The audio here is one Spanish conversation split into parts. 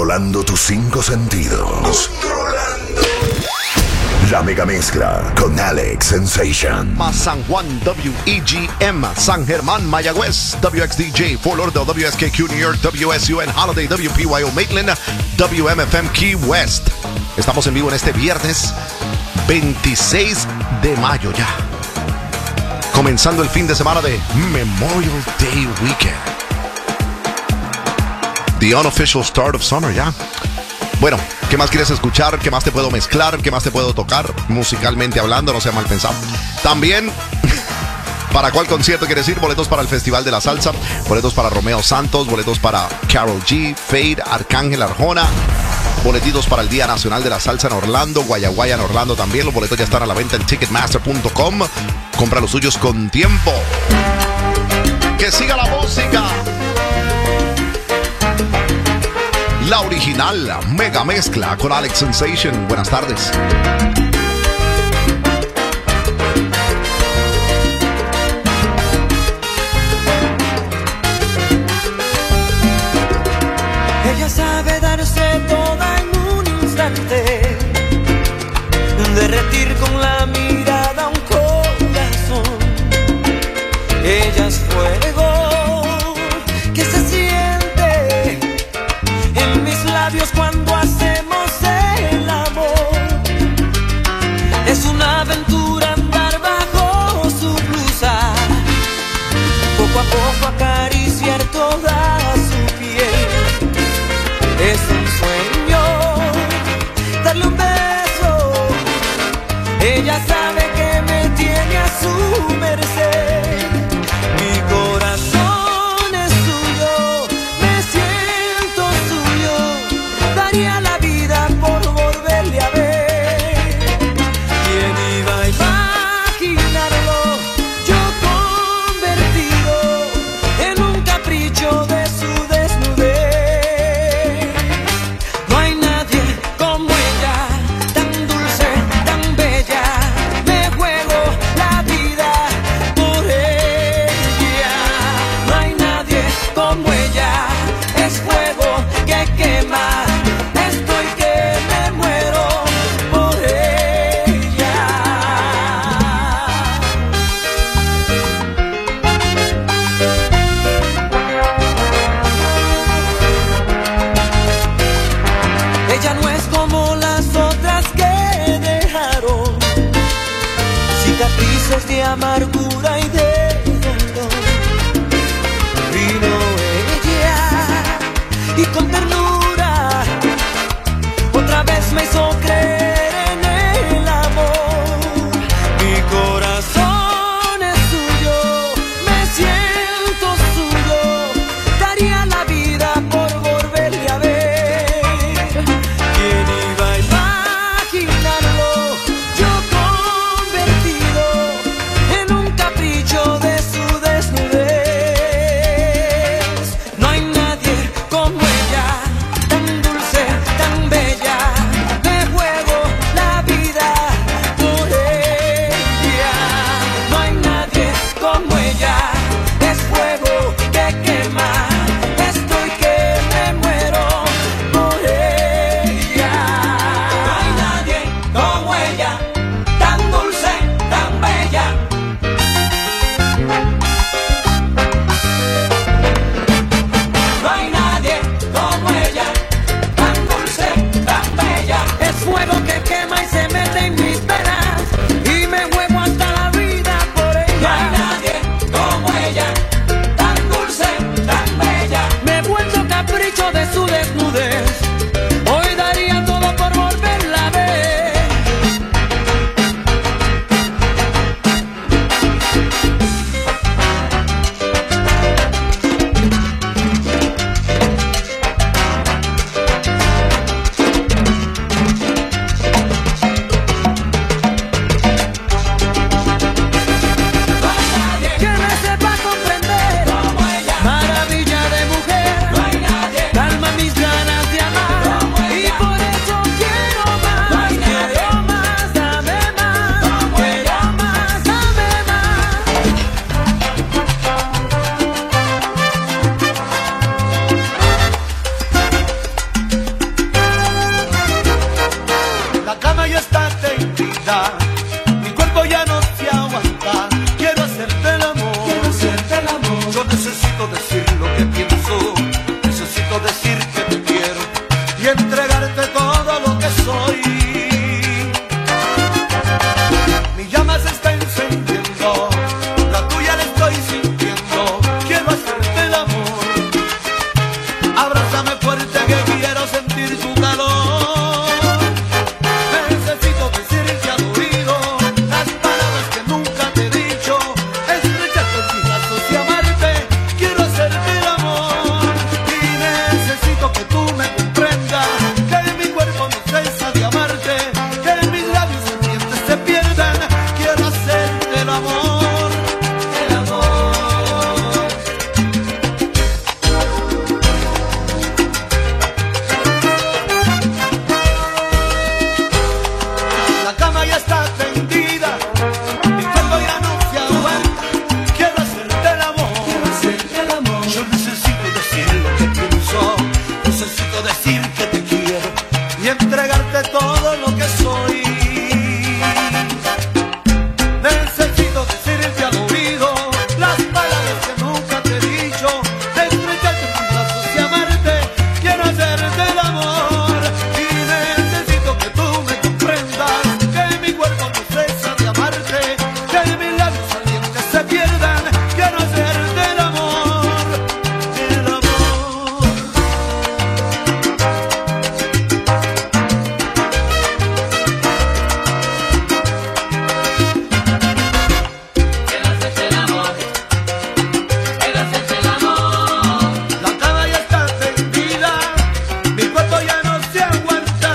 Controlando tus 5 sentidos. La mega mezcla con Alex Sensation. San Juan, WEGM, San Germán, Mayagüez, WXDJ, Fort Lauderdale, WSKQ, New York, WSUN, Holiday, WPYO, Maitland, WMFM, Key West. Estamos en vivo en este viernes 26 de mayo ya. Comenzando el fin de semana de Memorial Day Weekend. The unofficial start of summer ya. Bueno, ¿qué más quieres escuchar? ¿Qué más te puedo mezclar? ¿Qué más te puedo tocar? Musicalmente hablando, no sea mal pensado. También, ¿para cuál concierto quieres ir? Boletos para el Festival de la Salsa, boletos para Romeo Santos, boletos para Karol G, Fade, Arcángel Arjona, boletitos para el Día Nacional de la Salsa en Orlando, Guayaguaya en Orlando también. Los boletos ya están a la venta en Ticketmaster.com. Compra los suyos con tiempo. ¡Que siga la música! La original, la mega mezcla con Alex Sensation. Buenas tardes. Ella sabe darse toda en un instante, derretir con la mirada un corazón. Ella es fuego que se siente en mis labios cuando hacemos el amor. Es una aventura andar bajo su blusa, poco a poco acariciar toda su piel. Es un sueño darle un beso. Ella sabe que me tiene a su merced. Mi corazón es suyo, me siento suyo. Daría la vida por volverle a ver. ¿Quién iba a imaginarlo? Yo convertido en un capricho de su desnudez. No hay nadie como ella, tan dulce, tan bella. Me juego la vida por ella. No hay nadie como ella, es fuego que quema. Estoy que me muero por ella. Ella no es como las otras que dejaron cicatrices de amargura y de dolor. Vino ella y con ternura otra vez me hizo creer en el amor. Mi corazón es suyo, me siento suyo. Daría la vida por volverle a ver. ¿Quién iba a imaginarlo? Yo convertido en un capricho de su desnudez. No hay nadie como ella, Abrázame fuerte que quiero sentir tu calor. Necesito decirte al oído las palabras que nunca te he dicho. Estrecharte en mis brazos y amarte. Quiero hacerte el amor. Y necesito que tú me comprendas, que mi cuerpo no cesa de amarte, que mis labios ardientes se pierdan. Quiero hacerte el amor. El amor. La cama ya está tendida, mi cuerpo ya no se aguanta. Quiero hacerte el amor. Quiero hacerte el amor. Yo necesito decir lo que pienso, necesito decir que te quiero y entregarte todo lo que soy. Necesito decirte al oído las palabras que nunca te he dicho. Estrecharte en tus brazos y amarte. Quiero hacerte el amor. Y necesito que tú me comprendas, que mi cuerpo no cesa de amarte, que mis labios ardientes se pierdan. Quiero hacerte el amor. El amor. La cama ya está tendida, mi cuerpo ya no se aguanta.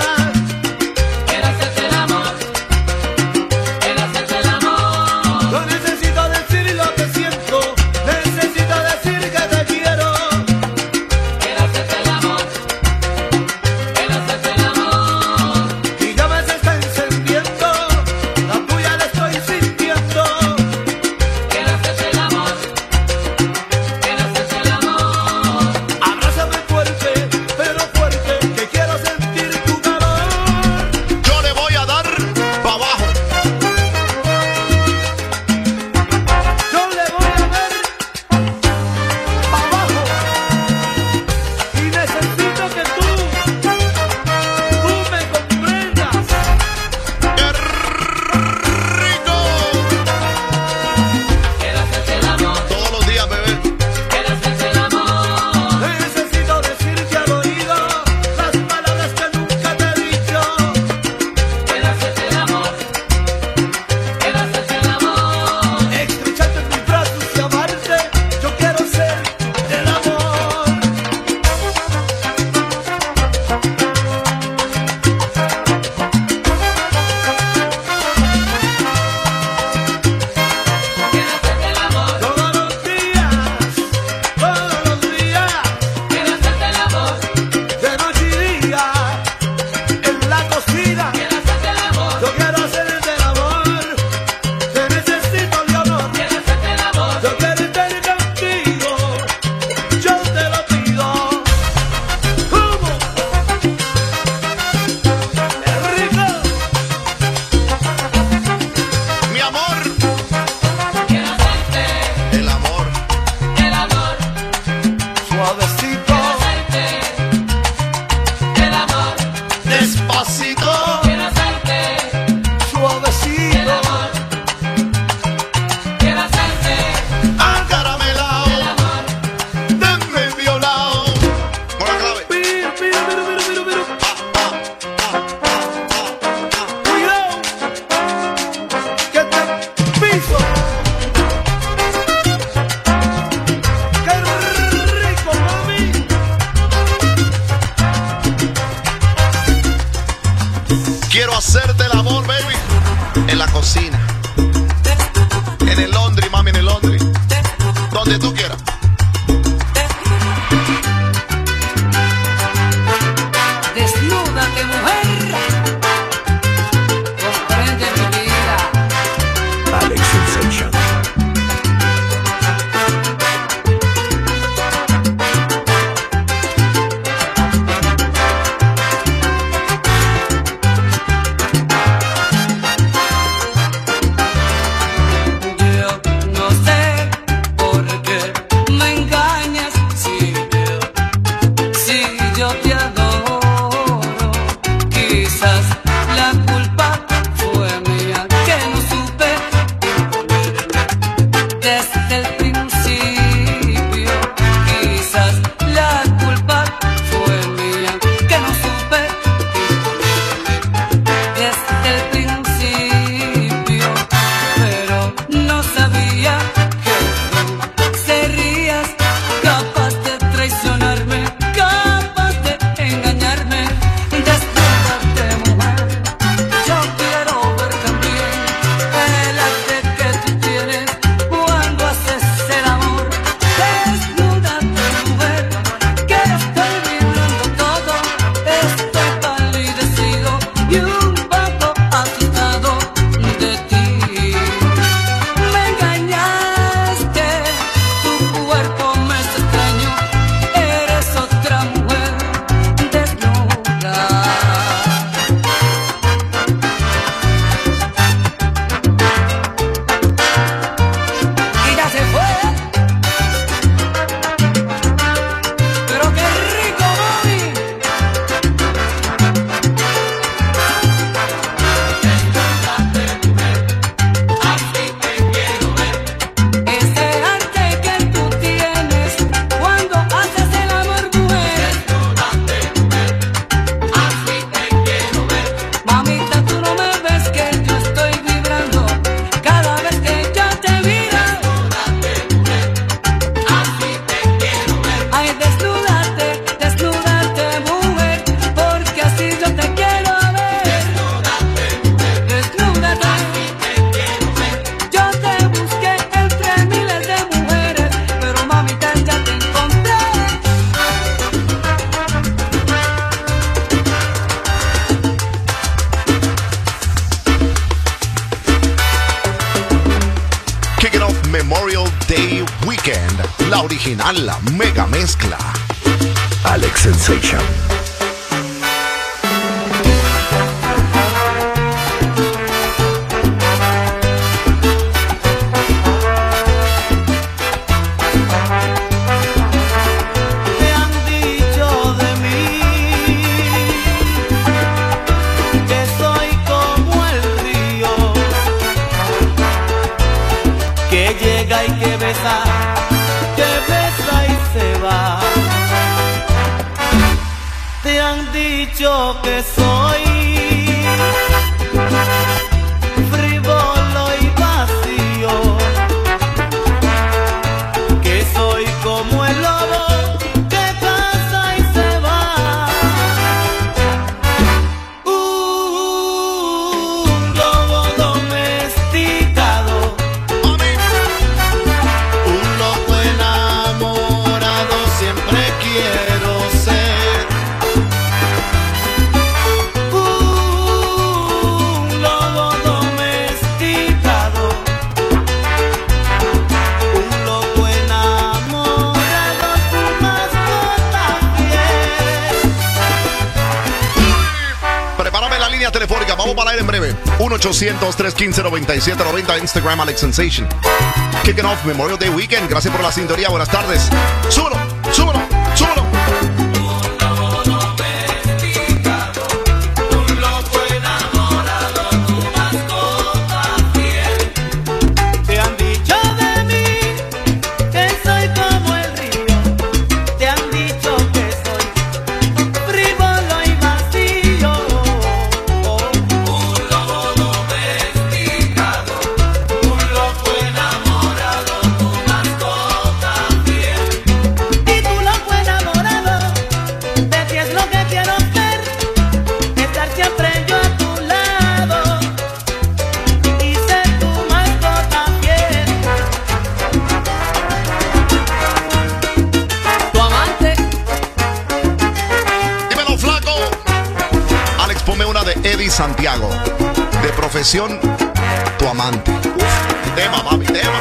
Yo necesito decir lo que siento, necesito decir que te quiero. Y ya me se está encendiendo, la tuya la estoy sintiendo. Abrázame fuerte, pero fuerte, que quiero sentir tu calor. Yo le voy a dar para abajo. Yo le voy a dar pa' abajo. Y necesito que tú me comprendas. ¡Qué rico! Todos los días, bebé. Necesito decirte al oído las palabras que nunca te he dicho. Estrecharte en mis brazos y amarte. Yo quiero ser el amor. Todos los días, de noche y día, en la cocina. Yo quiero hacerte el amor. Te necesito, mi amor. Yo quiero estar contigo. Yo te lo pido. ¿Cómo? Es rico. Mi amor. El amor. Suavecito. Despacito. Suavecito. Acaramelao. Denme violao. Con la clave. Mira, mira, mira, mira, mira, mira. Cuidado. Que te piso. Qué rico, mami. Quiero hacerte el amor, baby. En la cocina. En el laundry, mami, en el laundry. Donde tú quieras. Desnúdate, mujer. Comprende mi vida. Alex Sensation. Yo no sé por qué me engañas si yo te adoro. la original, la mega mezcla. Alex Sensation. Me han dicho de mí que soy como el río, que llega y que besa y se va. Te han dicho que soy frívolo y vacío, que soy como el lobo que caza y se va. Un lobo domesticado, un loco enamorado, siempre quiero ser. Un lobo domesticado, un loco enamorado, tu mascota fiel. Prepárame la línea telefónica, vamos para ir en breve. 1-800-315-9790, Instagram Alex Sensation. Kicking off Memorial Day Weekend. Gracias por la sintonía, buenas tardes. Súbelo, súbelo, súbelo. Un loco enamorado, tu mascota fiel. Te han dicho de mí que soy como el río, te han dicho que soy frívolo y vacío. Un lobo domesticado, un loco enamorado, tu mascota fiel. Y tú loco enamorado, de ti es lo que quiero ser, estar siempre yo a tu lado y ser tu mascota fiel. Tu amante. Dímelo, flaco. Alex, ponme una de Eddie Santiago. De profesión, tu amante. Uf, tema, papi, tema.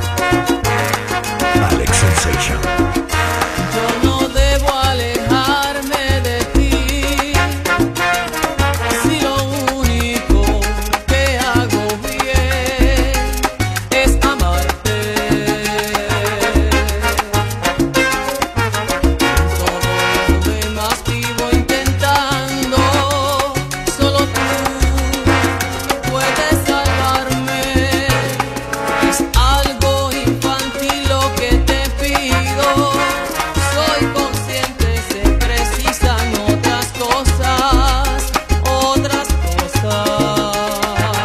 Alex Sensation. Yo no debo alejarme de ti, si lo único que hago bien es amarte. Todo lo demás vivo intentando, solo tú puedes salvarme. Es algo infantil lo que te pido. Soy consciente, se precisan otras cosas, otras cosas.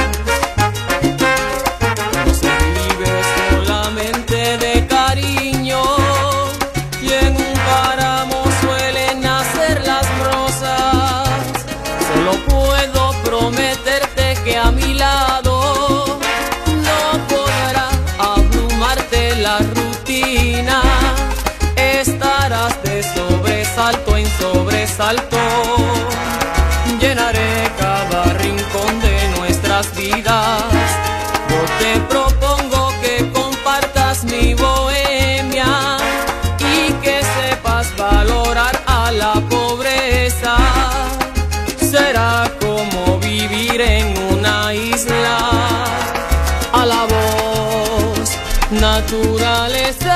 No se vive solamente de cariño, y en un páramo suelen nacer las rosas. Solo puedo prometerte que a mi lado no podrá abrumarte la rutina. Estarás de sobresalto en sobresalto. Llenaré cada rincón de nuestras vidas. Yo te propongo que compartas mi bohemia y que sepas valorar a la pobreza. Será como vivir en una isla, a la voz naturaleza.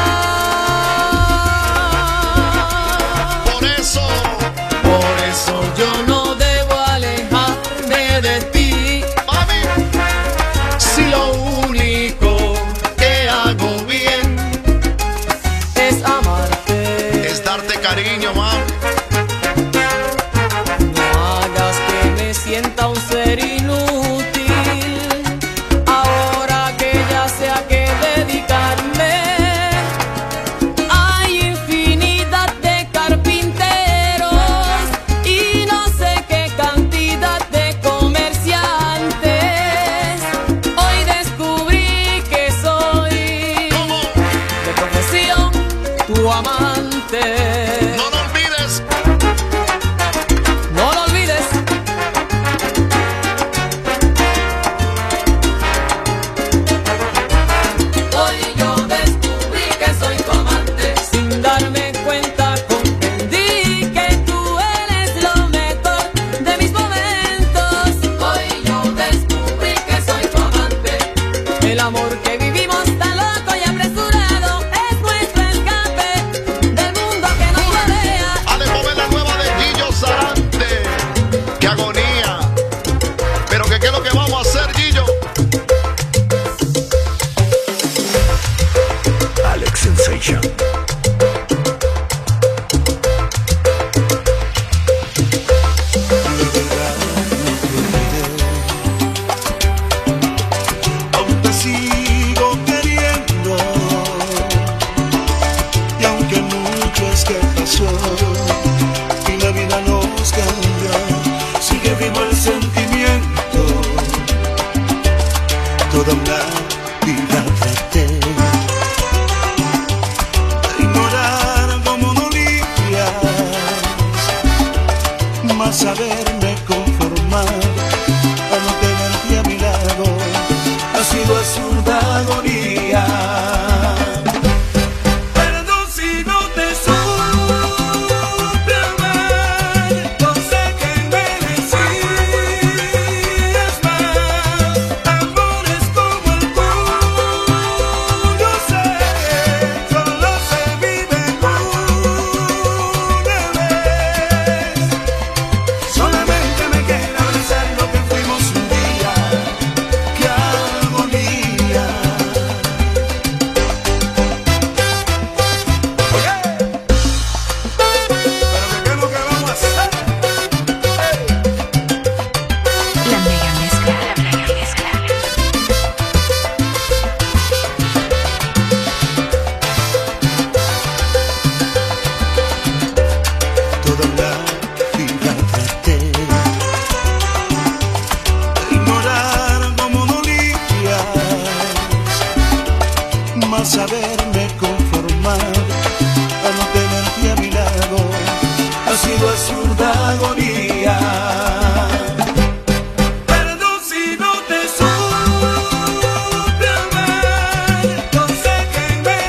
Por eso yo no debo alejarme de ti, Mami, si lo único que hago bien es amarte. es darte cariño, mami. No hagas que me sienta un ser inútil, ahora que ya sé a qué dedicarme. más haberme conformado a no tenerte a mi lado. Ha sido absurda agonía. Perdón si no te supe amar, no sé que merecías más. Amores como el tuyo sé, solo se viven una vez. Solamente me queda abrazar lo que fuimos un día. ¡Qué agonía! Oye, pero ¿qué es lo que vamos a hacer? La mega mezcla, la mega mezcla. Toda la vida traté de ignorar cómo dolías, más haberme conformado a no tenerte a mi lado. Ha sido absurda agonía. Perdón si no te supe amar, no sé que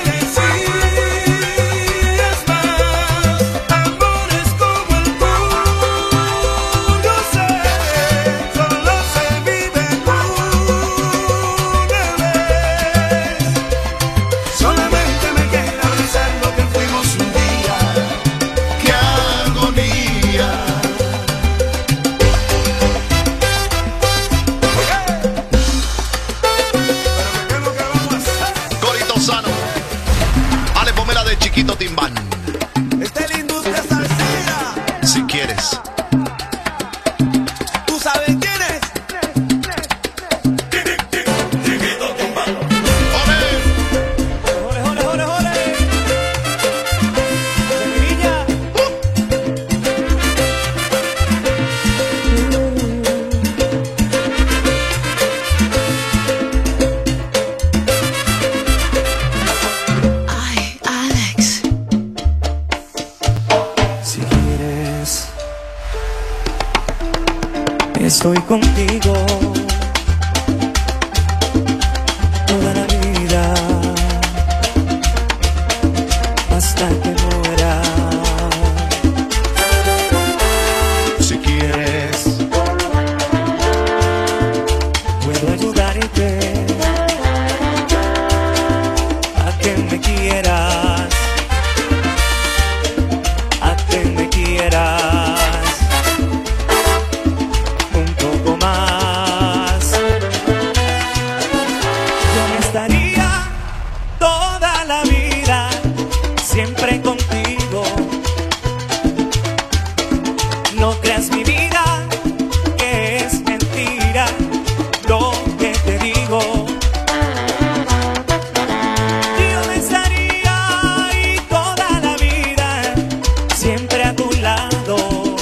merecías más. Amores como el tuyo sé, solo se viven una vez. Solamente me queda abrazar lo que fuimos un día. ¡Qué agonía! ¿Pero qué es lo que vamos a hacer? Corito Sano. Ale, ponme la de Chiquito Timbán. Esta es la industria salsera. Si quieres. ¿Tú sabes quién es? ¡Ole! ¡Jole, jole, jole, jole! ¡Semilla! Ay, Alex. Si quieres, estoy contigo toda la vida hasta que muera. Si quieres. Puedo ayudarte a que me quieras, a que me quieras un poco más. Yo me estaría toda la vida siempre contigo. No creas mi vida que es mentira lo que te digo. Yo me estaría ahí toda la vida siempre a tu lado,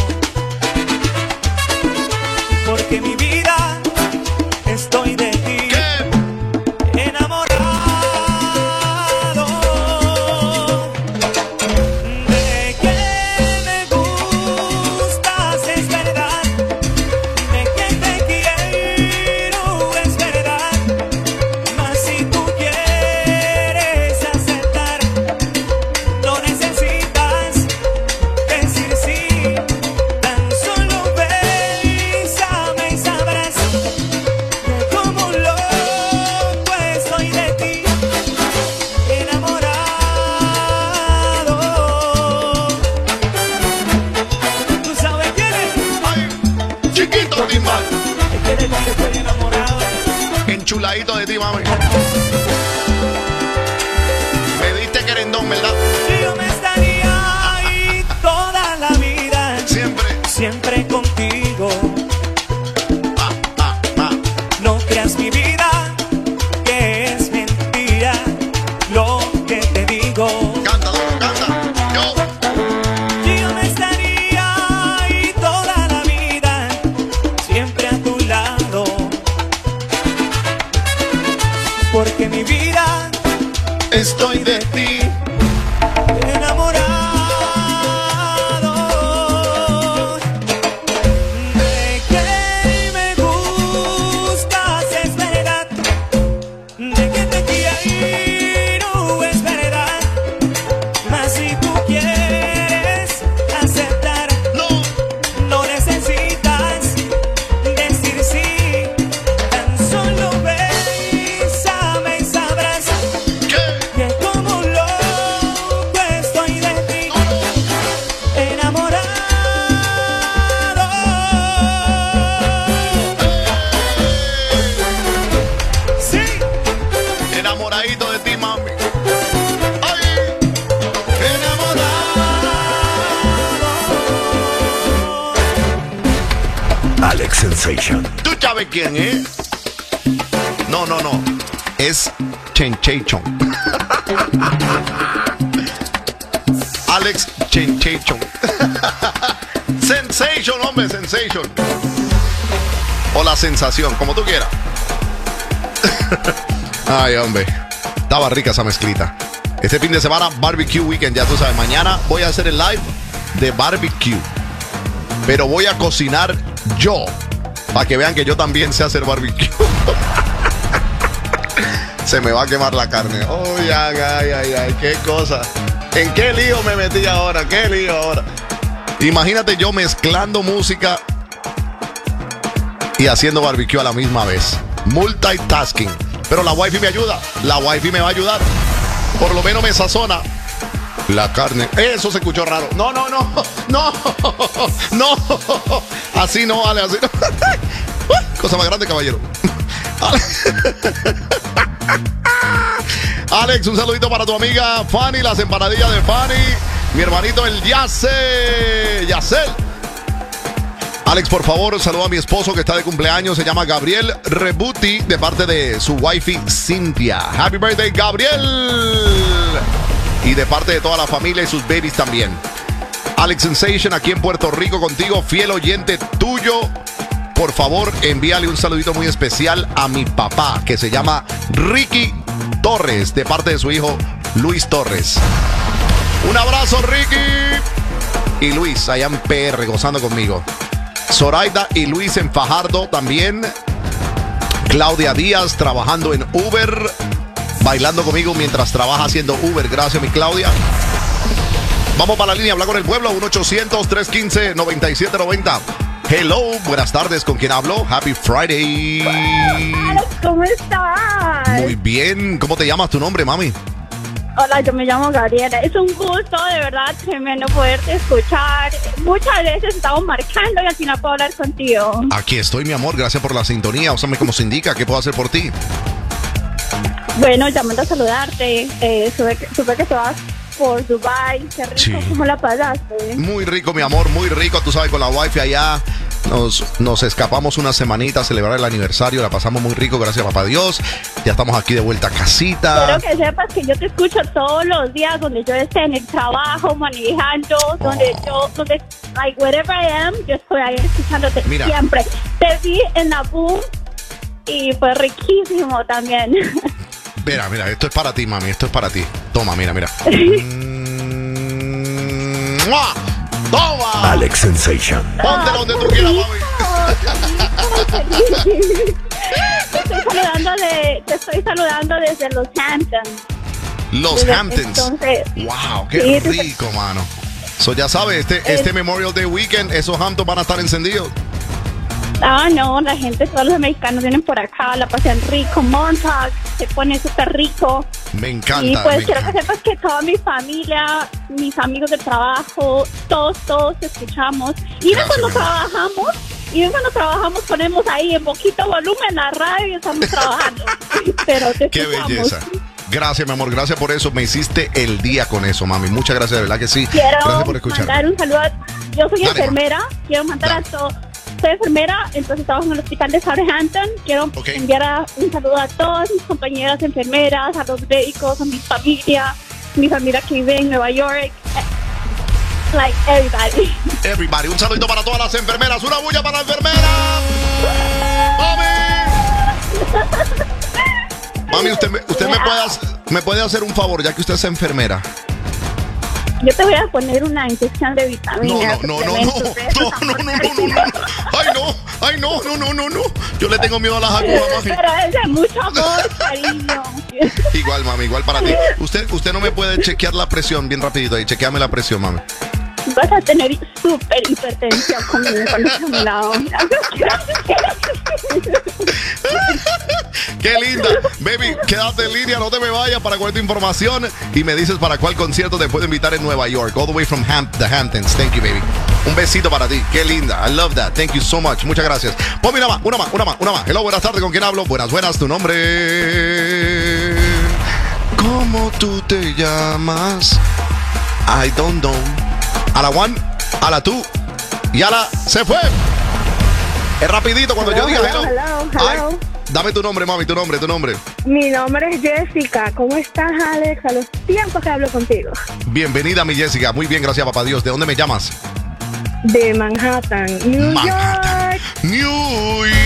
porque mi vida estoy de ti enamorado. De que me gustas es verdad, de que te quiero es verdad, mas si tú quieres aceptar, no necesitas decir sí, tan solo bésame y sabrás que como un loco estoy de ti enamorado. ¿Tú sabes quién es? Chiquito Timbán. Es que de ti estoy enamorado. Enchuladito de ti, mami. Me diste querendón, ¿verdad? Yo me estaría ahí toda la vida Siempre. siempre contigo. Ah, ah, ah. No creas mi vida que es mentira lo que te digo. Canta, loco, canta. Yo. Yo me estaría ahí toda la vida siempre a tu lado, porque Alex Sensation. ¿Tú sabes quién es? No. Es Chenchechon. Alex Chenchechon. Sensation, hombre, Sensation. O la sensación, como tú quieras. Ay, hombre. Estaba rica esa mezclita. Este fin de semana, Barbecue Weekend, ya tú sabes. Mañana voy a hacer el live de barbecue. Pero voy a cocinar yo. Para que vean que yo también sé hacer barbecue. Se me va a quemar la carne. Ay, ay, qué cosa. ¿En qué lío me metí ahora? ¿Qué lío ahora? Imagínate yo mezclando música y haciendo barbecue a la misma vez. Multitasking. Pero la wifi me ayuda. La wifi me va a ayudar. Por lo menos me sazona la carne. Eso se escuchó raro. No. Así no vale, así no. Cosa más grande, caballero. Alex, un saludito para tu amiga Fanny, las empanadillas de Fanny. Mi hermanito el Yacel. Alex, por favor, saluda a mi esposo que está de cumpleaños. Se llama Gabriel Rebuti, de parte de su wifey Cynthia. Happy birthday, Gabriel. Y de parte de toda la familia y sus babies también. Alex Sensation, aquí en Puerto Rico contigo, fiel oyente tuyo. Por favor, envíale un saludito muy especial a mi papá, que se llama Ricky Torres, de parte de su hijo Luis Torres. Un abrazo, Ricky. Y Luis, allá en PR, gozando conmigo. Zoraida y Luis en Fajardo también. Claudia Díaz, trabajando en Uber, bailando conmigo mientras trabaja haciendo Uber. Gracias, mi Claudia. Vamos para la línea, hablar con el pueblo. 1-800-315-9790. Hello, buenas tardes. ¿Con quién hablo? Happy Friday. Alex, ¿cómo estás? Muy bien. ¿Cómo te llamas? ¿Tu nombre, mami? Hola, yo me llamo Gabriela. Es un gusto, de verdad, tremendo poderte escuchar. Muchas veces estamos marcando y al final puedo hablar contigo. Aquí estoy, mi amor. Gracias por la sintonía. Úsame como se indica. ¿Qué puedo hacer por ti? Bueno, llamando a saludarte. Supe que te vas por Dubai. Qué rico. Sí. ¿Cómo la pasaste? Muy rico, mi amor, muy rico. Tú sabes, con la wifi allá nos escapamos una semanita a celebrar el aniversario. La pasamos muy rico, gracias a papá Dios. Ya estamos aquí de vuelta a casita. Quiero que sepas que yo te escucho todos los días, donde yo esté en el trabajo, manejando, donde like, wherever I am, yo estoy ahí escuchándote. Mira. Siempre. Te vi en la boom y fue riquísimo también. Mira, esto es para ti, mami. Esto es para ti. Toma, mira. ¡Mua! ¡Toma! Alex Sensation. Póntelo donde tú quieras, mami. Te estoy saludando desde los Hamptons. Los Hamptons. Entonces, Wow, qué sí, rico, mano. So, ya sabes, este Memorial Day Weekend, esos Hamptons van a estar encendidos. No, la gente, todos los americanos vienen por acá, la pasean rico, Montauk, se pone súper rico. Me encanta. Y pues me quiero que encanta. sepas que toda mi familia, mis amigos de trabajo, todos te escuchamos. Y Gracias, cuando mi amor. trabajamos, ponemos ahí en poquito volumen la radio y estamos trabajando. Pero te Qué escuchamos. belleza. Gracias, mi amor. Gracias por eso. Me hiciste el día con eso, mami. Muchas gracias, de verdad que sí. Quiero Gracias por escuchar. mandar un saludo. Yo soy Dale, enfermera. Quiero mandar Dale. a todos. Soy enfermera, entonces trabajo en el hospital de Southampton. Quiero Ok. enviar un saludo a todas mis compañeras enfermeras, a los médicos, a mi familia que vive en Nueva York. Like everybody. Everybody, un saludito para todas las enfermeras. Una bulla para la enfermera. Mami, usted me puede hacer un favor, ya que usted es enfermera. Yo te voy a poner una inyección de vitaminas. No. suplementos de esos Ay, no. Yo le tengo miedo a las agujas, mami. Pero es de mucho amor, cariño. Igual, mami, igual para ti. Usted no me puede chequear la presión bien rapidito ahí. Chequeame la presión, mami. Vas a tener súper hipertensión conmigo con un lado. Qué linda. Baby, quédate en línea, no te me vayas para cualquier información y me dices para cuál concierto te puedo invitar en Nueva York. All the way from the Hamptons. Thank you, baby. Un besito para ti. Qué linda. I love that. Thank you so much. Muchas gracias. Pues mira, una más. Hello, buenas tardes. ¿Con quién hablo? Buenas. Tu nombre. ¿Cómo tú te llamas? I don't know. A la one, a la two y a la se fue. Es rapidito cuando yo diga hello. Hello. Ay, dame tu nombre, mami, tu nombre. Mi nombre es Jessica. ¿Cómo estás, Alex? A los tiempos que hablo contigo. Bienvenida, mi Jessica. Muy bien, gracias, papá Dios. ¿De dónde me llamas? De Manhattan, New Manhattan. York. New York.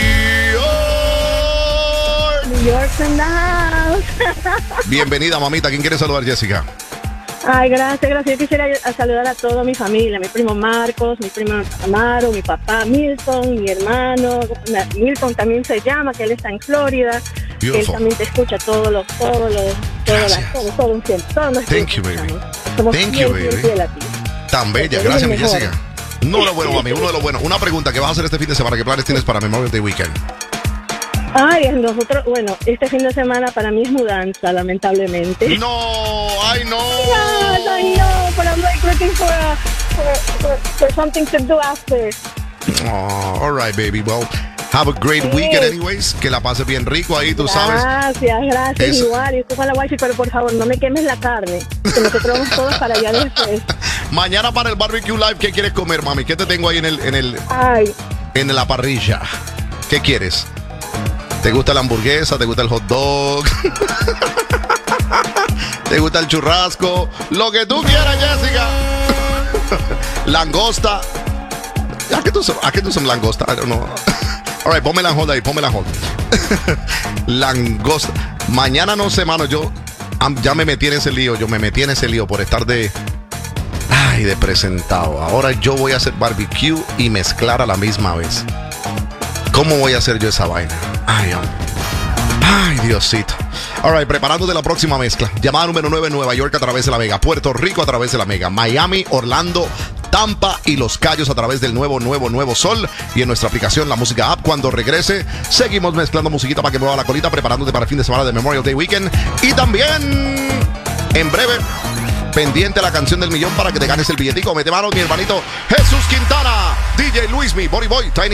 New York's in the house. Bienvenida, mamita. ¿Quién quiere saludar, Jessica? Ay, gracias. Yo quisiera saludar a toda mi familia, mi primo Marcos, mi primo Amaro, mi papá Milton, mi hermano. Milton también se llama, que él está en Florida. Que él Beautiful. también te escucha todo un tiempo. Thank you, baby. Somos Thank you, bien baby. fiel a ti. Tan bella. Eres Gracias, el mi mejor. Jessica. Uno de los buenos, mami. Uno de los buenos. Una pregunta. ¿Qué vas a hacer este fin de semana? ¿Qué planes tienes para Memorial Day Weekend? Ay, nosotros, bueno, este fin de semana para mí es mudanza, lamentablemente. No, ay, no. I know, but I'm like looking for something to do after. Oh, all right, baby. Well, have a great weekend anyways. Que la pases bien rico ahí, tú sabes. Gracias, Eso. igual. Y tú con la wifi, pero por favor, no me quemes la carne. Que nosotros vamos todos para allá después. Mañana para el Barbecue Live, ¿qué quieres comer, mami? ¿Qué te tengo ahí Ay, en la parrilla? ¿Qué quieres? ¿Te gusta la hamburguesa? ¿Te gusta el hot dog? ¿Te gusta el churrasco? Lo que tú quieras, Jessica. Langosta. ¿A qué tú son langosta? I don't know. All right, ponme la hold ahí, ponme la hold. Langosta. Mañana no sé, mano, ya me metí en ese lío, por estar de presentado. Ahora yo voy a hacer barbecue y mezclar a la misma vez. ¿Cómo voy a hacer yo esa vaina? Ay, hombre. Ay, Diosito. All right, preparándote la próxima mezcla. Llamada número 9 en Nueva York a través de la Mega. Puerto Rico a través de la Mega. Miami, Orlando, Tampa y Los Cayos a través del nuevo Sol. Y en nuestra aplicación, la música app. Cuando regrese, seguimos mezclando musiquita para que mueva la colita, preparándote para el fin de semana de Memorial Day Weekend. Y también, en breve, pendiente la canción del millón para que te ganes el billetico. Mete mano, mi hermanito Jesús Quintana, DJ Luismi, Body Boy, Tiny